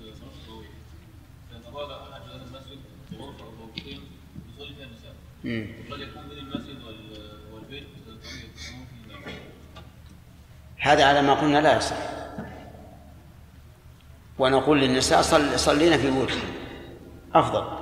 صلاة التراويح فيتبادر أحد جيران المسجد بغرفة أو غرفتين يصلي فيها النساء وقد يكون بين المسجد والبيت طريق هذا على ما قلنا لا يصح، ونقول للنساء صلينا في بيوتكم أفضل.